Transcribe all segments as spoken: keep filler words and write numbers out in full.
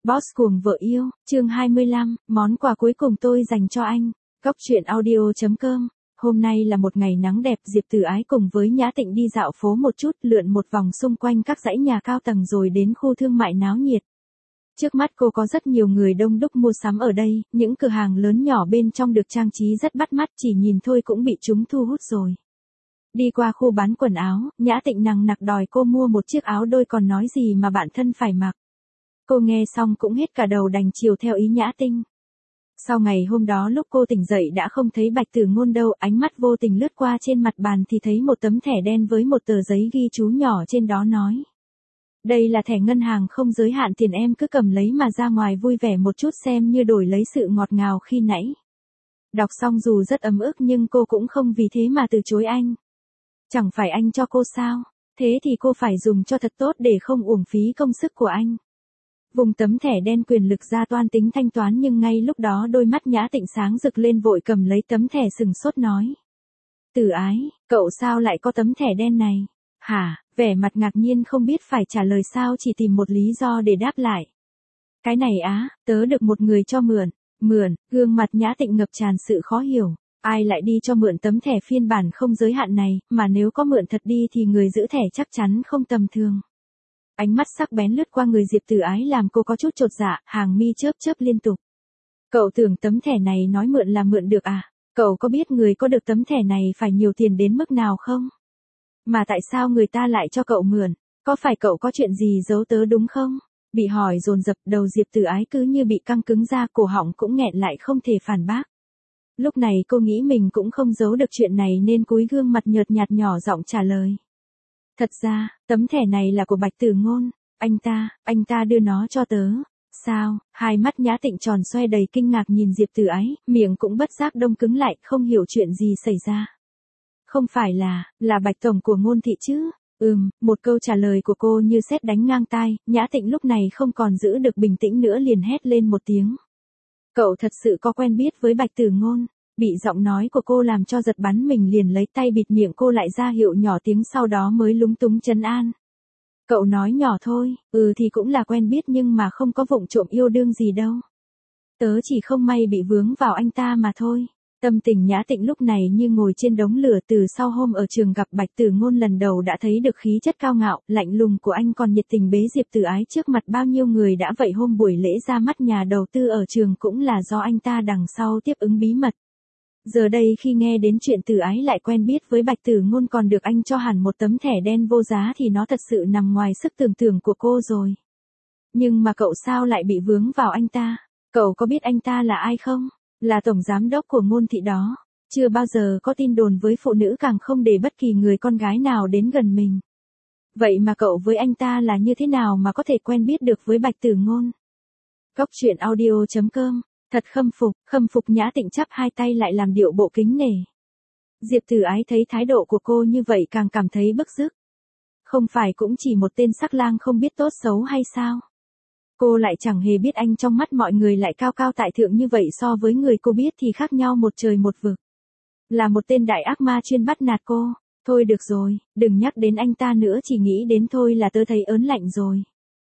Boss cuồng vợ yêu, chương hai mươi lăm, món quà cuối cùng tôi dành cho anh. Góc truyện audio chấm com. Hôm nay là một ngày nắng đẹp, Diệp Tử Ái cùng với Nhã Tịnh đi dạo phố một chút, lượn một vòng xung quanh các dãy nhà cao tầng rồi đến khu thương mại náo nhiệt. Trước mắt cô có rất nhiều người đông đúc mua sắm ở đây, những cửa hàng lớn nhỏ bên trong được trang trí rất bắt mắt, chỉ nhìn thôi cũng bị chúng thu hút rồi. Đi qua khu bán quần áo, Nhã Tịnh nằng nặc đòi cô mua một chiếc áo đôi còn nói gì mà bản thân phải mặc. Cô nghe xong cũng hết cả đầu đành chiều theo ý Nhã Tịnh. Sau ngày hôm đó lúc cô tỉnh dậy đã không thấy Bạch Tử Ngôn đâu, ánh mắt vô tình lướt qua trên mặt bàn thì thấy một tấm thẻ đen với một tờ giấy ghi chú nhỏ trên đó nói. Đây là thẻ ngân hàng không giới hạn tiền, em cứ cầm lấy mà ra ngoài vui vẻ một chút xem như đổi lấy sự ngọt ngào khi nãy. Đọc xong dù rất ấm ức nhưng cô cũng không vì thế mà từ chối anh. Chẳng phải anh cho cô sao, thế thì cô phải dùng cho thật tốt để không uổng phí công sức của anh. Vùng tấm thẻ đen quyền lực ra toan tính thanh toán nhưng ngay lúc đó đôi mắt Nhã Tịnh sáng rực lên, vội cầm lấy tấm thẻ sừng sốt nói. Tử Ái, cậu sao lại có tấm thẻ đen này? Hả? Vẻ mặt ngạc nhiên không biết phải trả lời sao, chỉ tìm một lý do để đáp lại. Cái này á, tớ được một người cho mượn. Mượn? Gương mặt Nhã Tịnh ngập tràn sự khó hiểu. Ai lại đi cho mượn tấm thẻ phiên bản không giới hạn này, mà nếu có mượn thật đi thì người giữ thẻ chắc chắn không tầm thường. Ánh mắt sắc bén lướt qua người Diệp Tử Ái làm cô có chút chột dạ, hàng mi chớp chớp liên tục. Cậu tưởng tấm thẻ này nói mượn là mượn được à? Cậu có biết người có được tấm thẻ này phải nhiều tiền đến mức nào không? Mà tại sao người ta lại cho cậu mượn? Có phải cậu có chuyện gì giấu tớ đúng không? Bị hỏi dồn dập, đầu Diệp Tử Ái cứ như bị căng cứng ra, cổ họng cũng nghẹn lại không thể phản bác. Lúc này cô nghĩ mình cũng không giấu được chuyện này nên cúi gương mặt nhợt nhạt nhỏ giọng trả lời. Thật ra, tấm thẻ này là của Bạch Tử Ngôn, anh ta, anh ta đưa nó cho tớ. Sao? Hai mắt Nhã Tịnh tròn xoe đầy kinh ngạc nhìn Diệp Tử Ái, miệng cũng bất giác đông cứng lại, không hiểu chuyện gì xảy ra. Không phải là, là Bạch Tổng của Ngôn thị chứ? Ừm, một câu trả lời của cô như sét đánh ngang tai, Nhã Tịnh lúc này không còn giữ được bình tĩnh nữa liền hét lên một tiếng. Cậu thật sự có quen biết với Bạch Tử Ngôn? Bị giọng nói của cô làm cho giật bắn mình, liền lấy tay bịt miệng cô lại ra hiệu nhỏ tiếng, sau đó mới lúng túng trấn an. Cậu nói nhỏ thôi, ừ thì cũng là quen biết nhưng mà không có vụng trộm yêu đương gì đâu. Tớ chỉ không may bị vướng vào anh ta mà thôi. Tâm tình Nhã Tịnh lúc này như ngồi trên đống lửa, từ sau hôm ở trường gặp Bạch Tử Ngôn lần đầu đã thấy được khí chất cao ngạo, lạnh lùng của anh, còn nhiệt tình bế Diệp Tử Ái trước mặt bao nhiêu người đã vậy hôm buổi lễ ra mắt nhà đầu tư ở trường cũng là do anh ta đằng sau tiếp ứng bí mật. Giờ đây khi nghe đến chuyện Tử Ái lại quen biết với Bạch Tử Ngôn còn được anh cho hẳn một tấm thẻ đen vô giá thì nó thật sự nằm ngoài sức tưởng tượng của cô rồi. Nhưng mà cậu sao lại bị vướng vào anh ta? Cậu có biết anh ta là ai không? Là tổng giám đốc của Ngôn thị đó. Chưa bao giờ có tin đồn với phụ nữ, càng không để bất kỳ người con gái nào đến gần mình. Vậy mà cậu với anh ta là như thế nào mà có thể quen biết được với Bạch Tử Ngôn? Góc truyện audio chấm com. Thật khâm phục, khâm phục. Nhã Tịnh chắp hai tay lại làm điệu bộ kính nể. Diệp Tử Ái thấy thái độ của cô như vậy càng cảm thấy bức rứt. Không phải cũng chỉ một tên sắc lang không biết tốt xấu hay sao? Cô lại chẳng hề biết anh trong mắt mọi người lại cao cao tại thượng như vậy, so với người cô biết thì khác nhau một trời một vực. Là một tên đại ác ma chuyên bắt nạt cô. Thôi được rồi, đừng nhắc đến anh ta nữa, chỉ nghĩ đến thôi là tớ thấy ớn lạnh rồi.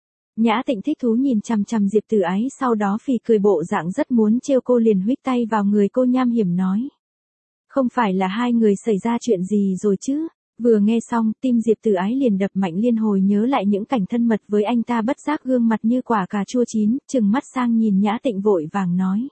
Nhã Tịnh thích thú nhìn chằm chằm Diệp Tử Ái, sau đó phì cười bộ dạng rất muốn trêu cô, liền huých tay vào người cô nham hiểm nói. Không phải là hai người xảy ra chuyện gì rồi chứ? Vừa nghe xong, tim Diệp Tử Ái liền đập mạnh, liên hồi nhớ lại những cảnh thân mật với anh ta, bất giác gương mặt như quả cà chua chín, trừng mắt sang nhìn Nhã Tịnh vội vàng nói.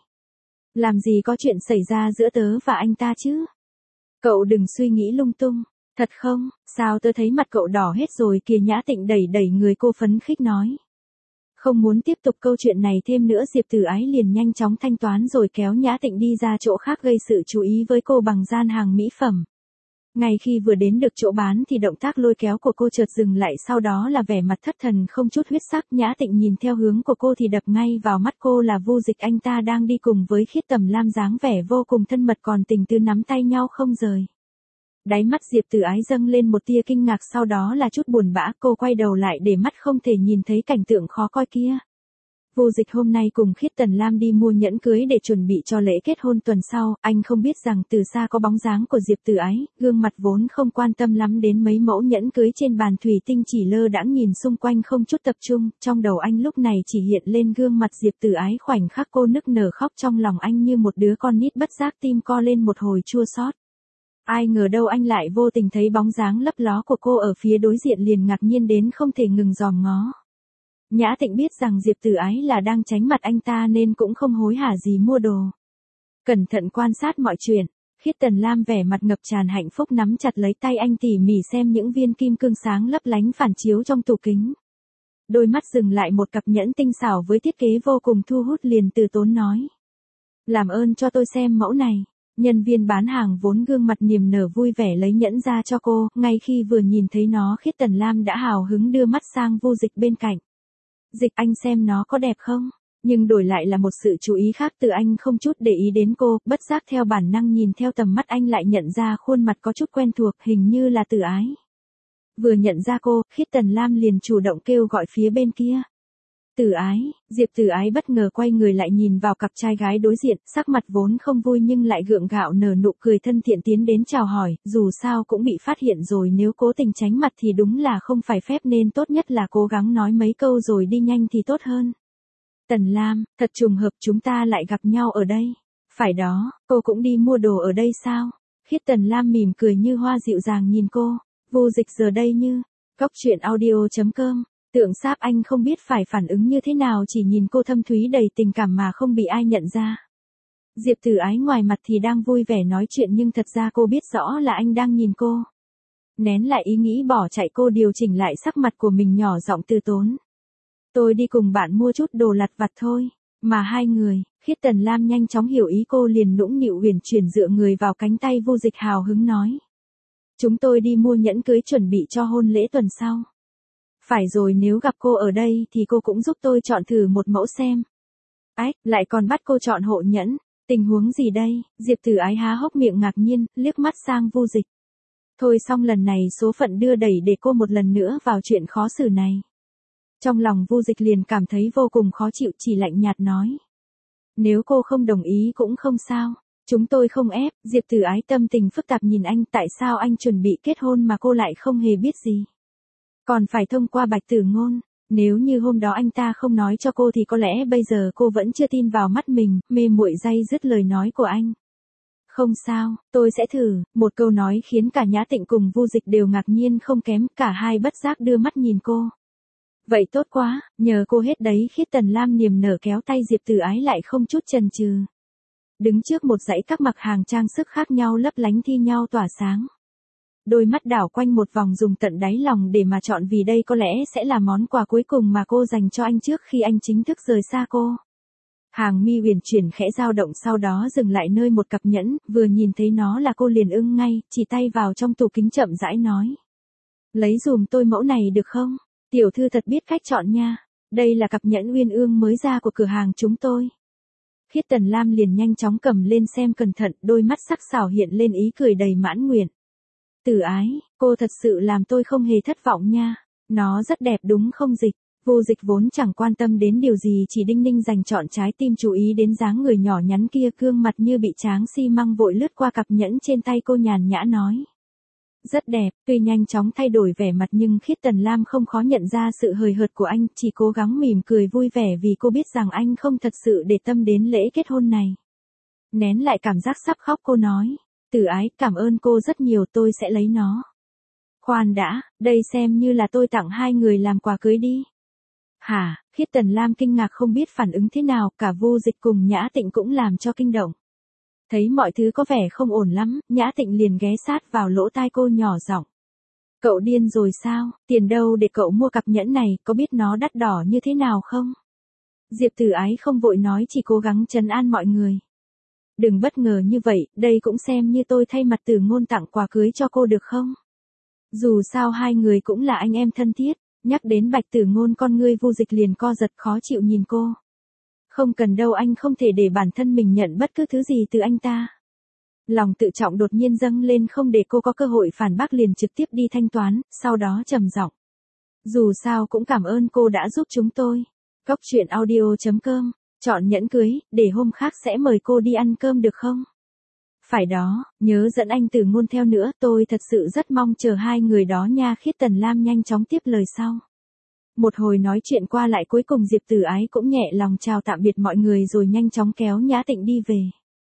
Làm gì có chuyện xảy ra giữa tớ và anh ta chứ? Cậu đừng suy nghĩ lung tung. Thật không? Sao tớ thấy mặt cậu đỏ hết rồi kìa? Nhã Tịnh đẩy đẩy người cô phấn khích nói. Không muốn tiếp tục câu chuyện này thêm nữa, Diệp Tử Ái liền nhanh chóng thanh toán rồi kéo Nhã Tịnh đi ra chỗ khác, gây sự chú ý với cô bằng gian hàng mỹ phẩm. Ngay khi vừa đến được chỗ bán thì động tác lôi kéo của cô chợt dừng lại, sau đó là vẻ mặt thất thần không chút huyết sắc. Nhã Tịnh nhìn theo hướng của cô thì đập ngay vào mắt cô là Vu Dịch, anh ta đang đi cùng với Khiết Tầm Lam, dáng vẻ vô cùng thân mật còn tình tứ nắm tay nhau không rời. Đáy mắt Diệp Tử Ái dâng lên một tia kinh ngạc, sau đó là chút buồn bã, cô quay đầu lại để mắt không thể nhìn thấy cảnh tượng khó coi kia. Vô Dịch hôm nay cùng Khiết Tần Lam đi mua nhẫn cưới để chuẩn bị cho lễ kết hôn tuần sau, anh không biết rằng từ xa có bóng dáng của Diệp Tử Ái, gương mặt vốn không quan tâm lắm đến mấy mẫu nhẫn cưới trên bàn thủy tinh chỉ lơ đãng nhìn xung quanh không chút tập trung, trong đầu anh lúc này chỉ hiện lên gương mặt Diệp Tử Ái khoảnh khắc cô nức nở khóc trong lòng anh như một đứa con nít bất giác tim co lên một hồi chua xót. Ai ngờ đâu anh lại vô tình thấy bóng dáng lấp ló của cô ở phía đối diện liền ngạc nhiên đến không thể ngừng dòm ngó. Nhã Tịnh biết rằng Diệp Tử Ái là đang tránh mặt anh ta nên cũng không hối hả gì mua đồ. Cẩn thận quan sát mọi chuyện, Khiết Tần Lam vẻ mặt ngập tràn hạnh phúc nắm chặt lấy tay anh tỉ mỉ xem những viên kim cương sáng lấp lánh phản chiếu trong tủ kính. Đôi mắt dừng lại một cặp nhẫn tinh xảo với thiết kế vô cùng thu hút liền từ tốn nói. Làm ơn cho tôi xem mẫu này. Nhân viên bán hàng vốn gương mặt niềm nở vui vẻ lấy nhẫn ra cho cô, ngay khi vừa nhìn thấy nó Khiết Tần Lam đã hào hứng đưa mắt sang Vô Dịch bên cạnh. Dịch, anh xem nó có đẹp không? Nhưng đổi lại là một sự chú ý khác từ anh không chút để ý đến cô, bất giác theo bản năng nhìn theo tầm mắt anh lại nhận ra khuôn mặt có chút quen thuộc, hình như là Tử Ái. Vừa nhận ra cô, Khiết Tần Lam liền chủ động kêu gọi phía bên kia. Tử Ái, Diệp Tử Ái bất ngờ quay người lại nhìn vào cặp trai gái đối diện, sắc mặt vốn không vui nhưng lại gượng gạo nở nụ cười thân thiện tiến đến chào hỏi, dù sao cũng bị phát hiện rồi nếu cố tình tránh mặt thì đúng là không phải phép nên tốt nhất là cố gắng nói mấy câu rồi đi nhanh thì tốt hơn. Tần Lam, thật trùng hợp chúng ta lại gặp nhau ở đây. Phải đó, cô cũng đi mua đồ ở đây sao? Khiết Tần Lam mỉm cười như hoa dịu dàng nhìn cô, Vô Dịch giờ đây như, Cóc truyện audio chấm com. Tượng sáp anh không biết phải phản ứng như thế nào chỉ nhìn cô thâm thúy đầy tình cảm mà không bị ai nhận ra. Diệp Tử Ái ngoài mặt thì đang vui vẻ nói chuyện nhưng thật ra cô biết rõ là anh đang nhìn cô. Nén lại ý nghĩ bỏ chạy cô điều chỉnh lại sắc mặt của mình nhỏ giọng từ tốn. Tôi đi cùng bạn mua chút đồ lặt vặt thôi. Mà hai người, Khiết Tần Lam nhanh chóng hiểu ý cô liền nũng nịu huyền chuyển dựa người vào cánh tay Vô Dịch hào hứng nói. Chúng tôi đi mua nhẫn cưới chuẩn bị cho hôn lễ tuần sau. Phải rồi nếu gặp cô ở đây thì cô cũng giúp tôi chọn thử một mẫu xem. Ách, lại còn bắt cô chọn hộ nhẫn, tình huống gì đây? Diệp Tử Ái há hốc miệng ngạc nhiên, liếc mắt sang Vô Dịch. Thôi xong lần này số phận đưa đẩy để cô một lần nữa vào chuyện khó xử này. Trong lòng Vô Dịch liền cảm thấy vô cùng khó chịu chỉ lạnh nhạt nói. Nếu cô không đồng ý cũng không sao, chúng tôi không ép. Diệp Tử Ái tâm tình phức tạp nhìn anh tại sao anh chuẩn bị kết hôn mà cô lại không hề biết gì. Còn phải thông qua Bạch Tử Ngôn, nếu như hôm đó anh ta không nói cho cô thì có lẽ bây giờ cô vẫn chưa tin vào mắt mình, mê muội day dứt lời nói của anh. Không sao, tôi sẽ thử, một câu nói khiến cả Nhã Tịnh cùng Vô Dịch đều ngạc nhiên không kém, cả hai bất giác đưa mắt nhìn cô. Vậy tốt quá, nhờ cô hết đấy. Khiết Tần Lam niềm nở kéo tay Diệp Tử Ái lại không chút chần chừ. Đứng trước một dãy các mặt hàng trang sức khác nhau lấp lánh thi nhau tỏa sáng. Đôi mắt đảo quanh một vòng dùng tận đáy lòng để mà chọn vì đây có lẽ sẽ là món quà cuối cùng mà cô dành cho anh trước khi anh chính thức rời xa cô. Hàng mi huyền chuyển khẽ dao động sau đó dừng lại nơi một cặp nhẫn, vừa nhìn thấy nó là cô liền ưng ngay, chỉ tay vào trong tủ kính chậm rãi nói. Lấy dùm tôi mẫu này được không? Tiểu thư thật biết cách chọn nha. Đây là cặp nhẫn uyên ương mới ra của cửa hàng chúng tôi. Khiết Tần Lam liền nhanh chóng cầm lên xem cẩn thận, đôi mắt sắc sảo hiện lên ý cười đầy mãn nguyện. Tử Ái, cô thật sự làm tôi không hề thất vọng nha. Nó rất đẹp đúng không Dịch? Vô Dịch vốn chẳng quan tâm đến điều gì chỉ đinh ninh dành chọn trái tim chú ý đến dáng người nhỏ nhắn kia gương mặt như bị tráng xi măng vội lướt qua cặp nhẫn trên tay cô nhàn nhã nói. Rất đẹp, tuy nhanh chóng thay đổi vẻ mặt nhưng Khiết Tần Lam không khó nhận ra sự hời hợt của anh, chỉ cố gắng mỉm cười vui vẻ vì cô biết rằng anh không thật sự để tâm đến lễ kết hôn này. Nén lại cảm giác sắp khóc cô nói. Tử Ái, cảm ơn cô rất nhiều, tôi sẽ lấy nó. Khoan đã, đây xem như là tôi tặng hai người làm quà cưới đi. Hả? Khiết Tần Lam kinh ngạc không biết phản ứng thế nào, cả Vô Dịch cùng Nhã Tịnh cũng làm cho kinh động. Thấy mọi thứ có vẻ không ổn lắm, Nhã Tịnh liền ghé sát vào lỗ tai cô nhỏ giọng. Cậu điên rồi sao? Tiền đâu để cậu mua cặp nhẫn này, có biết nó đắt đỏ như thế nào không? Diệp Tử Ái không vội nói chỉ cố gắng trấn an mọi người. Đừng bất ngờ như vậy, đây cũng xem như tôi thay mặt Tử Ngôn tặng quà cưới cho cô được không? Dù sao hai người cũng là anh em thân thiết, nhắc đến Bạch Tử Ngôn con ngươi Vô Dịch liền co giật khó chịu nhìn cô. Không cần đâu, anh không thể để bản thân mình nhận bất cứ thứ gì từ anh ta. Lòng tự trọng đột nhiên dâng lên không để cô có cơ hội phản bác liền trực tiếp đi thanh toán, sau đó trầm giọng. Dù sao cũng cảm ơn cô đã giúp chúng tôi. Cốc truyện audio chấm com, chọn nhẫn cưới, để hôm khác sẽ mời cô đi ăn cơm được không? Phải đó, nhớ dẫn anh Từ Ngôn theo nữa, tôi thật sự rất mong chờ hai người đó nha. Khiết Tần Lam nhanh chóng tiếp lời sau. Một hồi nói chuyện qua lại cuối cùng Diệp Tử Ái cũng nhẹ lòng chào tạm biệt mọi người rồi nhanh chóng kéo Nhã Tịnh đi về.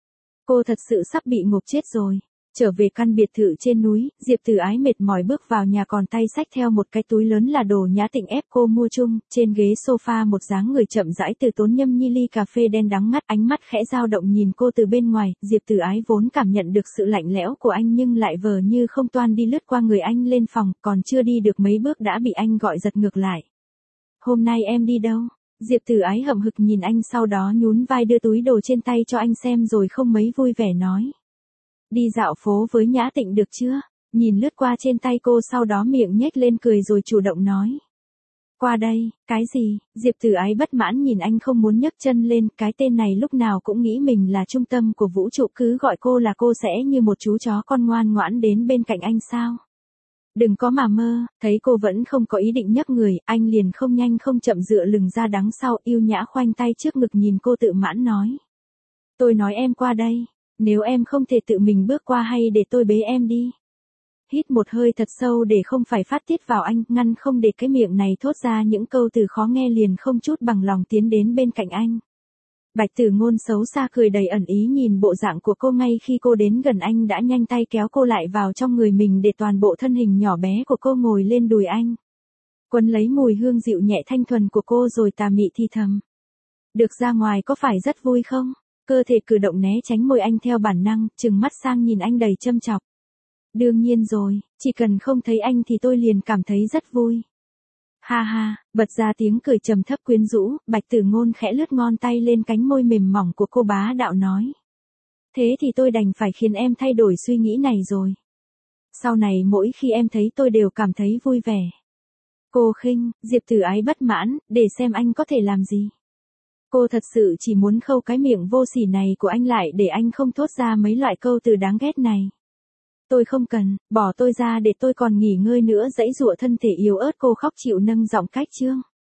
Cô thật sự sắp bị ngộp chết rồi. Trở về căn biệt thự trên núi, Diệp Tử Ái mệt mỏi bước vào nhà còn tay xách theo một cái túi lớn là đồ Nhã Tịnh ép cô mua chung, trên ghế sofa một dáng người chậm rãi từ tốn nhâm nhi ly cà phê đen đắng ngắt, ánh mắt khẽ dao động nhìn cô từ bên ngoài. Diệp Tử Ái vốn cảm nhận được sự lạnh lẽo của anh nhưng lại vờ như không toan đi lướt qua người anh lên phòng, còn chưa đi được mấy bước đã bị anh gọi giật ngược lại. Hôm nay em đi đâu? Diệp Tử Ái hậm hực nhìn anh, sau đó nhún vai đưa túi đồ trên tay cho anh xem rồi không mấy vui vẻ nói. Đi dạo phố với Nhã Tịnh được chưa? Nhìn lướt qua trên tay cô sau đó miệng nhếch lên cười rồi chủ động nói. Qua đây, cái gì? Diệp Tử Ái bất mãn nhìn anh không muốn nhấc chân lên, cái tên này lúc nào cũng nghĩ mình là trung tâm của vũ trụ, cứ gọi cô là cô sẽ như một chú chó con ngoan ngoãn đến bên cạnh anh sao? Đừng có mà mơ. Thấy cô vẫn không có ý định nhấc người, anh liền không nhanh không chậm dựa lưng ra đằng sau, yêu nhã khoanh tay trước ngực nhìn cô tự mãn nói. Tôi nói em qua đây. Nếu em không thể tự mình bước qua hay để tôi bế em đi. Hít một hơi thật sâu để không phải phát tiết vào anh, ngăn không để cái miệng này thốt ra những câu từ khó nghe, liền không chút bằng lòng tiến đến bên cạnh anh. Bạch Tử Ngôn xấu xa cười đầy ẩn ý nhìn bộ dạng của cô, ngay khi cô đến gần anh đã nhanh tay kéo cô lại vào trong người mình để toàn bộ thân hình nhỏ bé của cô ngồi lên đùi anh. Quấn lấy mùi hương dịu nhẹ thanh thuần của cô rồi tà mị thì thầm. Được ra ngoài có phải rất vui không? Cơ thể cử động né tránh môi anh theo bản năng, trừng mắt sang nhìn anh đầy châm chọc. Đương nhiên rồi, chỉ cần không thấy anh thì tôi liền cảm thấy rất vui. Ha ha, bật ra tiếng cười trầm thấp quyến rũ, Bạch Tử Ngôn khẽ lướt ngón tay lên cánh môi mềm mỏng của cô bá đạo nói. Thế thì tôi đành phải khiến em thay đổi suy nghĩ này rồi. Sau này mỗi khi em thấy tôi đều cảm thấy vui vẻ. Cô khinh, Diệp Tử Ái bất mãn, để xem anh có thể làm gì. Cô thật sự chỉ muốn khâu cái miệng vô sỉ này của anh lại để anh không thốt ra mấy loại câu từ đáng ghét này. Tôi không cần, bỏ tôi ra để tôi còn nghỉ ngơi nữa, giãy giụa thân thể yếu ớt cô khóc chịu nâng giọng cách trương.